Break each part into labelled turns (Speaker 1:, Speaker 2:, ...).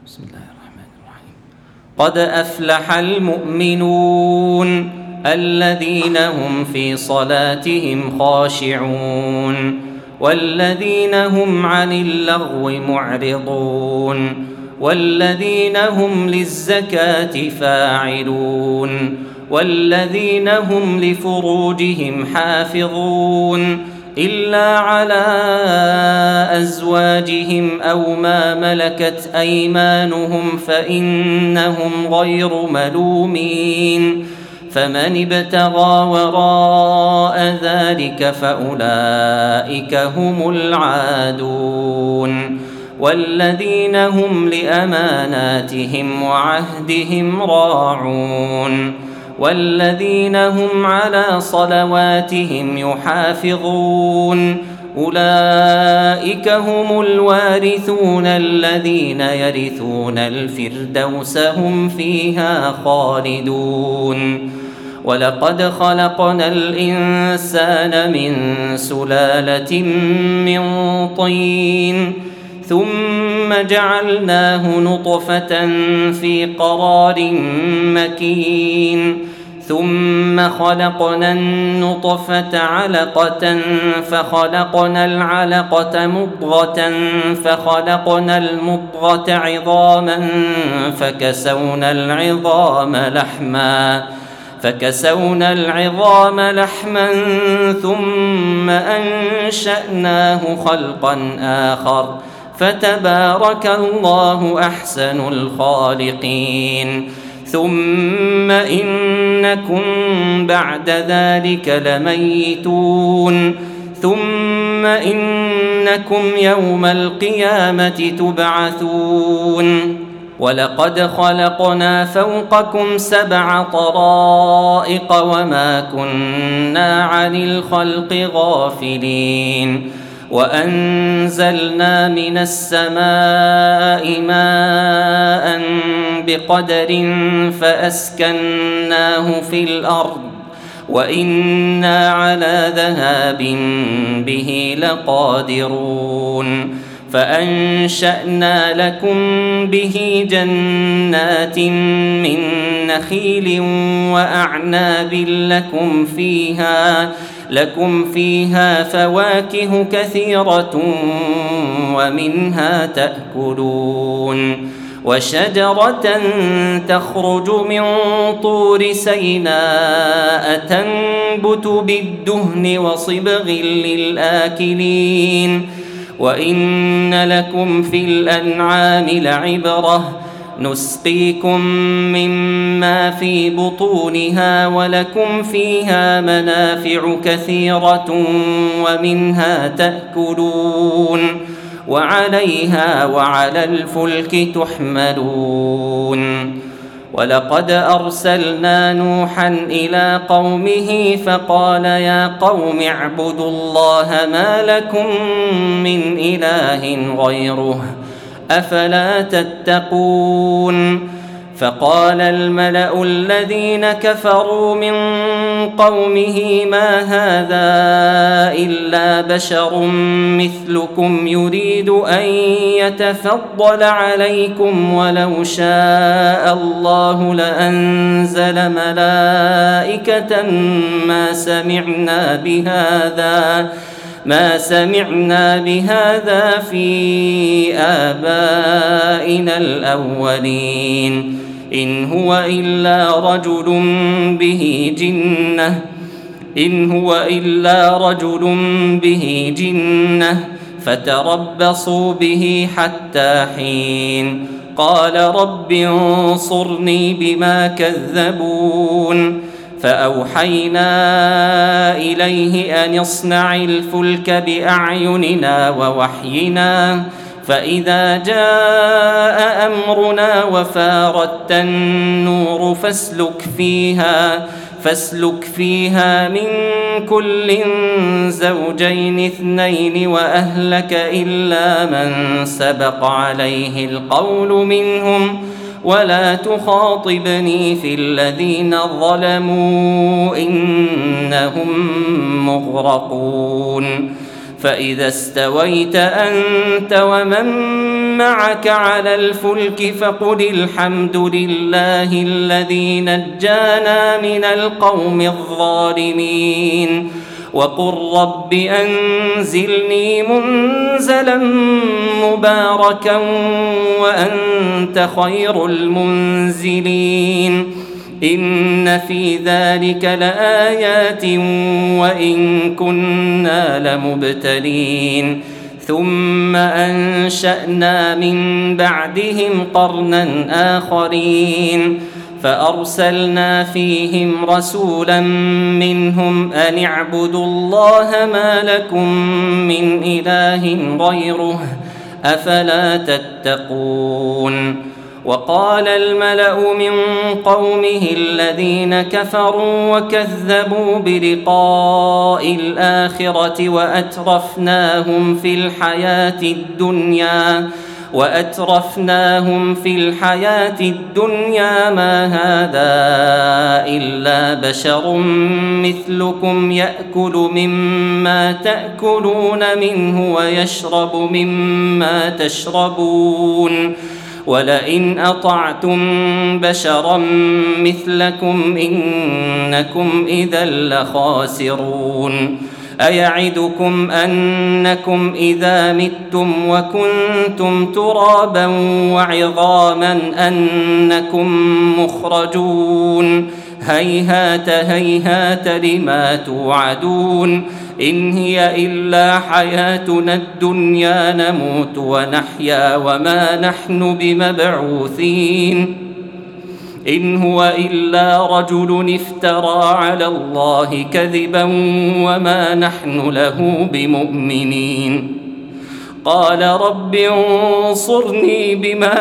Speaker 1: بسم الله الرحمن الرحيم. قد أفلح المؤمنون الذين هم في صلاتهم خاشعون والذين هم عن اللغو معرضون والذين هم للزكاة فاعلون والذين هم لفروجهم حافظون إلا على أزواجهم أو ما ملكت أيمانهم فإنهم غير ملومين فمن ابتغى وراء ذلك فأولئك هم العادون والذين هم لأماناتهم وعهدهم راعون والذين هم على صلواتهم يحافظون أولئك هم الوارثون الذين يرثون الفردوس هم فيها خالدون ولقد خلقنا الإنسان من سلالة من طين ثم جعلناه نطفة في قرار مكين ثم خلقنا النطفة علقة فخلقنا العلقة مضغة فخلقنا المضغة عظاما فكسونا العظام لحما ثم أنشأناه خلقا آخر فتبارك الله أحسن الخالقين ثم إنكم بعد ذلك لميتون ثم إنكم يوم القيامة تبعثون ولقد خلقنا فوقكم 7 طرائق وما كنا عن الخلق غافلين وأنزلنا من السماء ماء بقدر فأسكناه في الأرض وإنا على ذهاب به لقادرون فأنشأنا لكم به جنات من نخيل وأعناب لكم فيها فواكه كثيرة ومنها تأكلون وشجرة تخرج من طور سيناء تنبت بالدهن وصبغ للآكلين وإن لكم في الأنعام لعبرة نسقيكم مما في بطونها ولكم فيها منافع كثيرة ومنها تأكلون وعليها وعلى الفلك تحملون ولقد أرسلنا نوحا إلى قومه فقال يا قوم اعبدوا الله ما لكم من إله غيره أفلا تتقون فقال الملأ الذين كفروا من قومه ما هذا إلا بشر مثلكم يريد أن يتفضل عليكم ولو شاء الله لأنزل ملائكة ما سمعنا بهذا في آبائنا الأولين إن هو إلا رجل به جنة فتربصوا به حتى حين قال رب انصرني بما كذبون فأوحينا إليه أن اصنع الفلك بأعيننا ووحينا فإذا جاء أمرنا وفارت النور فاسلك فيها من كل زوجين 2 وأهلك إلا من سبق عليه القول منهم ولا تخاطبني في الذين ظلموا إنهم مغرقون فإذا استويت أنت ومن معك على الفلك فقل الحمد لله الذي نجانا من القوم الظالمين وقل رب أنزلني منزلا مباركا وأنت خير المنزلين إن في ذلك لآيات وإن كنا لمبتلين ثم أنشأنا من بعدهم قرنا آخرين فأرسلنا فيهم رسولا منهم أن اعبدوا الله ما لكم من إله غيره أفلا تتقون وقال الملأ من قومه الذين كفروا وكذبوا بلقاء الآخرة وأترفناهم في الحياة الدنيا ما هذا إلا بشر مثلكم يأكل مما تأكلون منه ويشرب مما تشربون ولئن أطعتم بشرا مثلكم إنكم إذا لخاسرون أيعدكم أنكم إذا متم وكنتم ترابا وعظاما أنكم مخرجون هيهات هيهات لما توعدون إن هي إلا حياتنا الدنيا نموت ونحيا وما نحن بمبعوثين إن هو إلا رجل افترى على الله كذبا وما نحن له بمؤمنين قال رب انصرني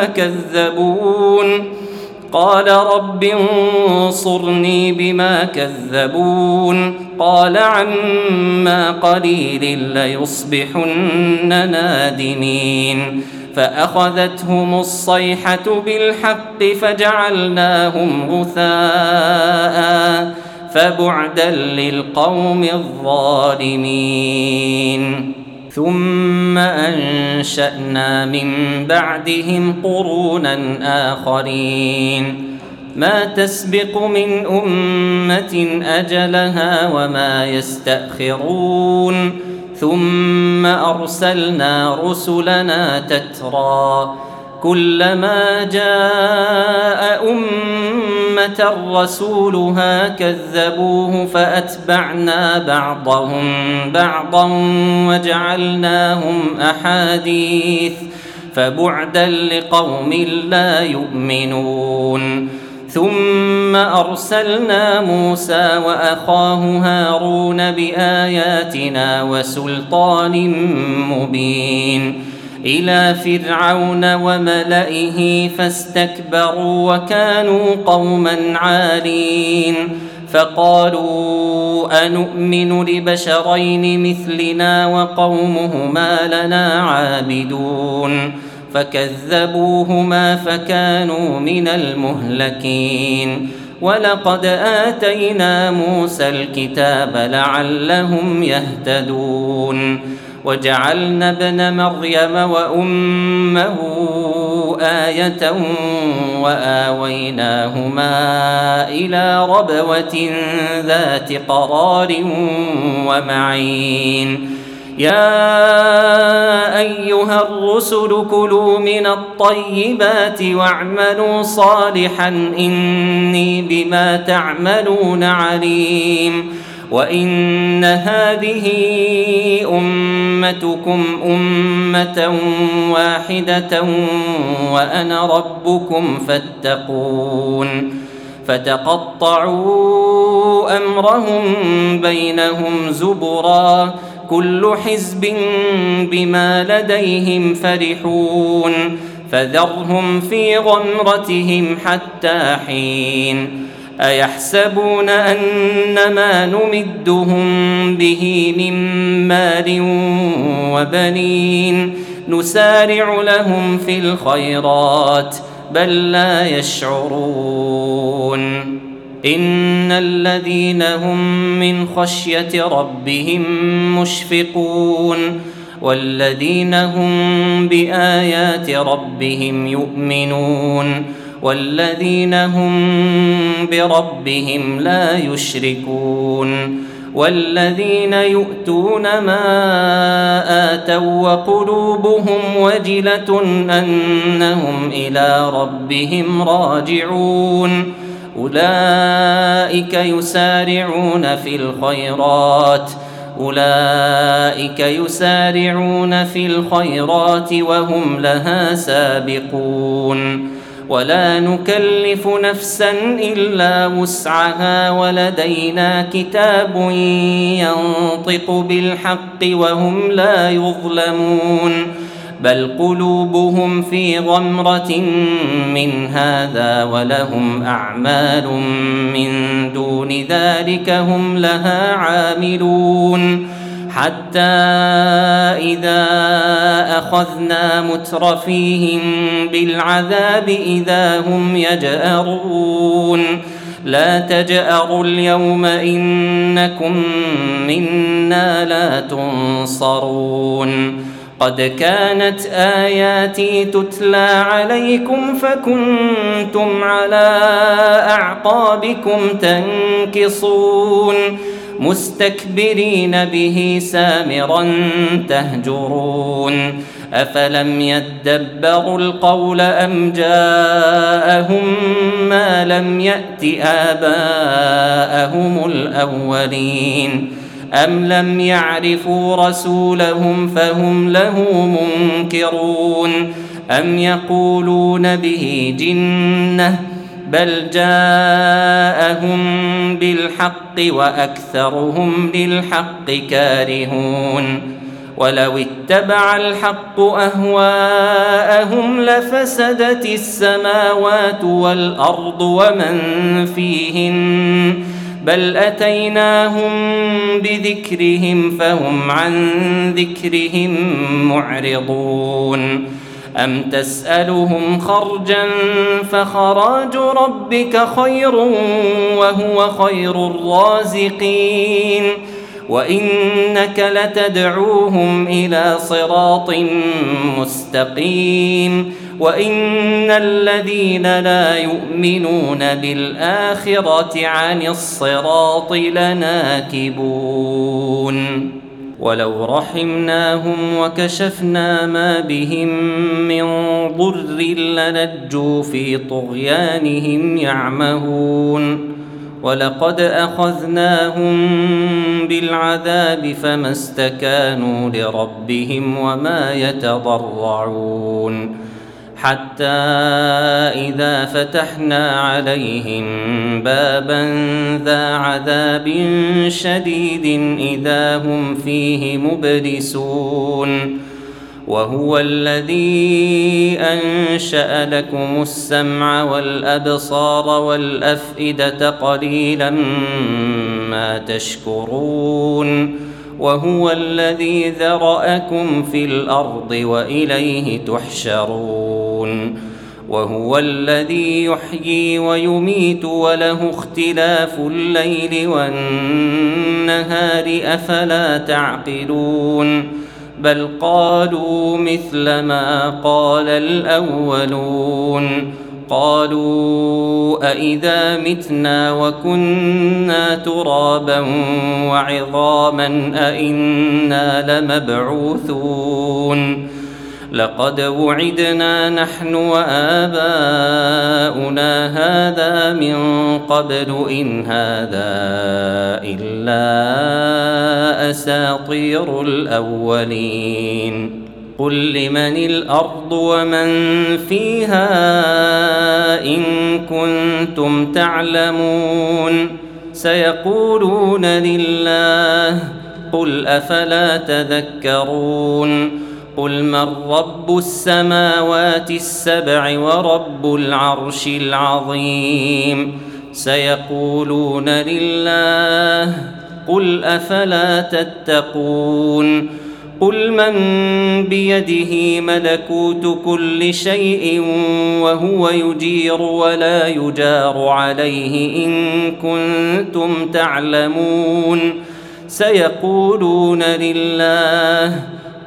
Speaker 1: بما كذبون قال عما قليل ليصبحن نادمين فأخذتهم الصيحة بالحق فجعلناهم غثاء فبعدا للقوم الظالمين ثم أنشأنا من بعدهم قرونا آخرين ما تسبق من أمة أجلها وما يستأخرون ثم أرسلنا رسلنا تترى كلما جاء أمة رسولها كذبوه فأتبعنا بعضهم بعضا وجعلناهم أحاديث فبعدا لقوم لا يؤمنون ثم أرسلنا موسى وأخاه هارون بآياتنا وسلطان مبين إلى فرعون وملئه فاستكبروا وكانوا قوما عالين فقالوا أنؤمن لبشرين مثلنا وقومهما لنا عابدون فكذبوهما فكانوا من المهلكين ولقد آتينا موسى الكتاب لعلهم يهتدون وجعلنا ابن مريم وأمه آية وآويناهما إلى ربوة ذات قرار ومعين يا أيها الرسل كلوا من الطيبات واعملوا صالحا إني بما تعملون عليم وإن هذه أمتكم أمة واحدة وأنا ربكم فاتقون فتقطعوا أمرهم بينهم زبرا كل حزب بما لديهم فرحون فذرهم في غمرتهم حتى حين أيحسبون أنما نمدهم به من مال وبنين نسارع لهم في الخيرات بل لا يشعرون إن الذين هم من خشية ربهم مشفقون والذين هم بآيات ربهم يؤمنون والذين هم بربهم لا يشركون والذين يؤتون ما آتوا وقلوبهم وجلة أنهم إلى ربهم راجعون أولئك يسارعون في الخيرات وهم لها سابقون ولا نكلف نفسا إلا وسعها ولدينا كتاب ينطق بالحق وهم لا يظلمون بل قلوبهم في غمرة من هذا ولهم أعمال من دون ذلك هم لها عاملون حتى إذا أخذنا مترفيهم بالعذاب إذا هم يجأرون لا تجأروا اليوم إنكم منا لا تنصرون قد كانت آياتي تتلى عليكم فكنتم على أعقابكم تنكصون مستكبرين به سامرا تهجرون أفلم يدبروا القول أم جاءهم ما لم يأت آباءهم الأولين أم لم يعرفوا رسولهم فهم له منكرون أم يقولون به جنة بل جاءهم بالحق وأكثرهم للحق كارهون ولو اتبع الحق أهواءهم لفسدت السماوات والأرض ومن فيهن بل أتيناهم بذكرهم فهم عن ذكرهم معرضون أم تسألهم خرجا فخراج ربك خير وهو خير الرازقين وإنك لتدعوهم إلى صراط مستقيم وإن الذين لا يؤمنون بالآخرة عن الصراط لناكبون ولو رحمناهم وكشفنا ما بهم من ضر للجوا في طغيانهم يعمهون ولقد أخذناهم بالعذاب فما استكانوا لربهم وما يتضرعون حتى إذا فتحنا عليهم بابا ذا عذاب شديد إذا هم فيه مبلسون وهو الذي أنشأ لكم السمع والأبصار والأفئدة قليلا ما تشكرون وهو الذي ذرأكم في الأرض وإليه تحشرون وهو الذي يحيي ويميت وله اختلاف الليل والنهار أفلا تعقلون بل قالوا مثل ما قال الأولون قالوا أإذا متنا وكنا ترابا وعظاما أإنا لمبعوثون لقد وعدنا نحن وآباؤنا هذا من قبل إن هذا إلا أساطير الأولين قل لمن الأرض ومن فيها إن كنتم تعلمون سيقولون لله قل أفلا تذكرون قل من رب السماوات السبع ورب العرش العظيم سيقولون لله قل أفلا تتقون قل من بيده ملكوت كل شيء وهو يجير ولا يجار عليه إن كنتم تعلمون سيقولون لله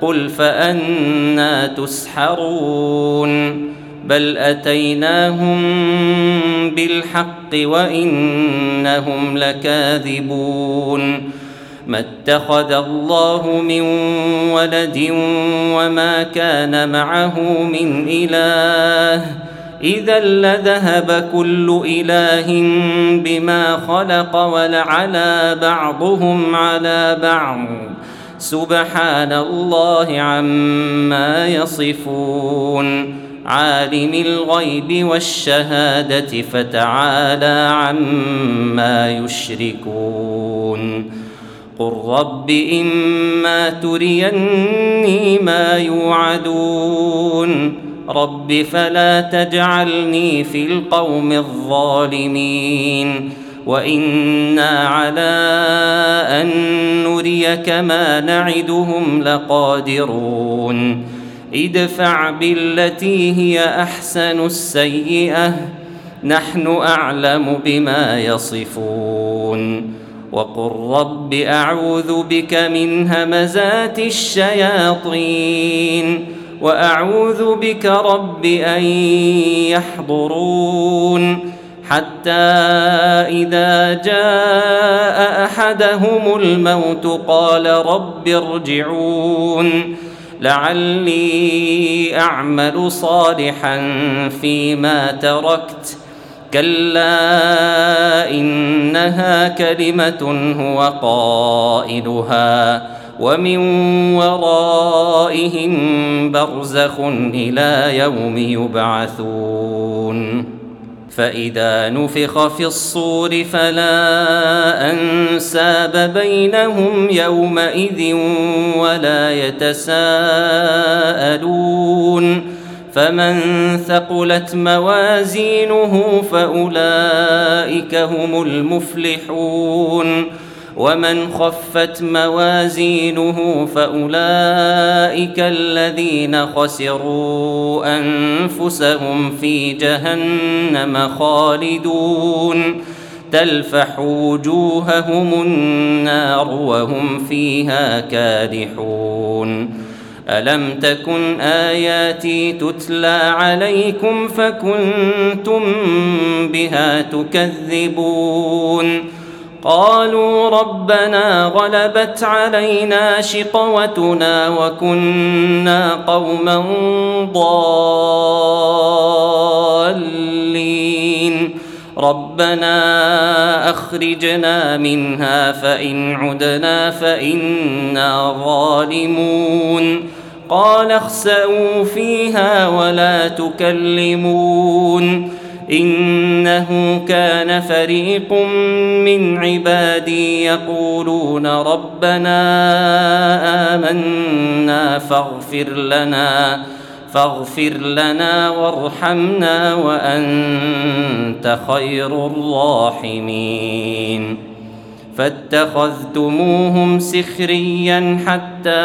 Speaker 1: قل فأنى تسحرون بل أتيناهم بالحق وإنهم لكاذبون ما اتخذ الله من ولد وما كان معه من إله إذا لذهب كل إله بما خلق ولعلى بعضهم على بعض سبحان الله عما يصفون عالم الغيب والشهادة فتعالى عما يشركون قل رب إما تريني ما يوعدون رب فلا تجعلني في القوم الظالمين وإنا على أن نريك ما نعدهم لقادرون ادفع بالتي هي أحسن السيئة نحن أعلم بما يصفون وقل رب أعوذ بك من همزات الشياطين وأعوذ بك رب أن يحضرون حتى إذا جاء أحدهم الموت قال رب ارجعون لعلي أعمل صالحا فيما تركت كلا إنها كلمة هو قائلها ومن ورائهم برزخ إلى يوم يبعثون فإذا نفخ في الصور فلا أنساب بينهم يومئذ ولا يتساءلون فمن ثقلت موازينه فأولئك هم المفلحون ومن خفت موازينه فأولئك الذين خسروا أنفسهم في جهنم خالدون تلفح وجوههم النار وهم فيها كادحون ألم تكن آياتي تتلى عليكم فكنتم بها تكذبون قالوا ربنا غلبت علينا شقوتنا وكنا قوما ضالين ربنا أخرجنا منها فإن عدنا فإنا ظالمون قال اخسئوا فيها ولا تكلمون إنه كان فريق من عبادي يقولون ربنا آمنا فاغفر لنا وارحمنا وأنت خير الراحمين فاتخذتموهم سخريا حتى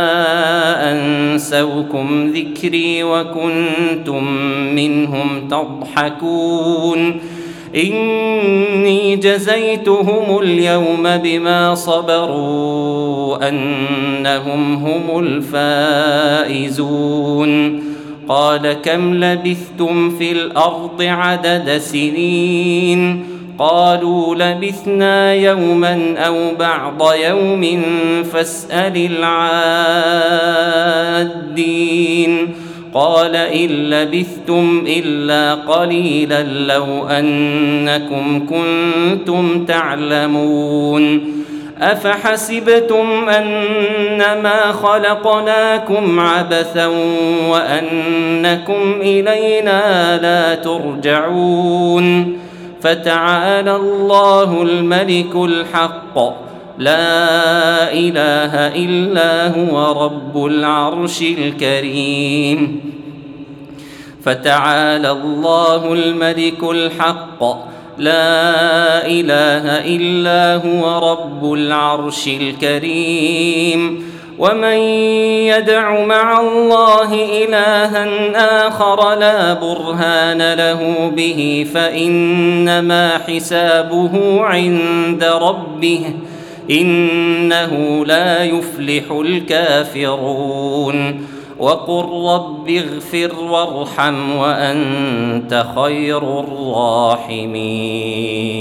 Speaker 1: أنسوكم ذكري وكنتم منهم تضحكون إني جزيتهم اليوم بما صبروا أنهم هم الفائزون قال كم لبثتم في الأرض عدد سنين قالوا لبثنا يوما أو بعض يوم فاسأل العادين قال إن لبثتم إلا قليلا لو أنكم كنتم تعلمون أفحسبتم أنما خلقناكم عبثا وأنكم إلينا لا ترجعون فتعالى الله الملك الحق لا إله إلا هو رب العرش الكريم فتعالى الله الملك الحق لا إله إلا هو رب العرش الكريم ومن يدع مع الله إلها آخر لا برهان له به فإنما حسابه عند ربه إنه لا يفلح الكافرون وقل رب اغفر وارحم وأنت خير الراحمين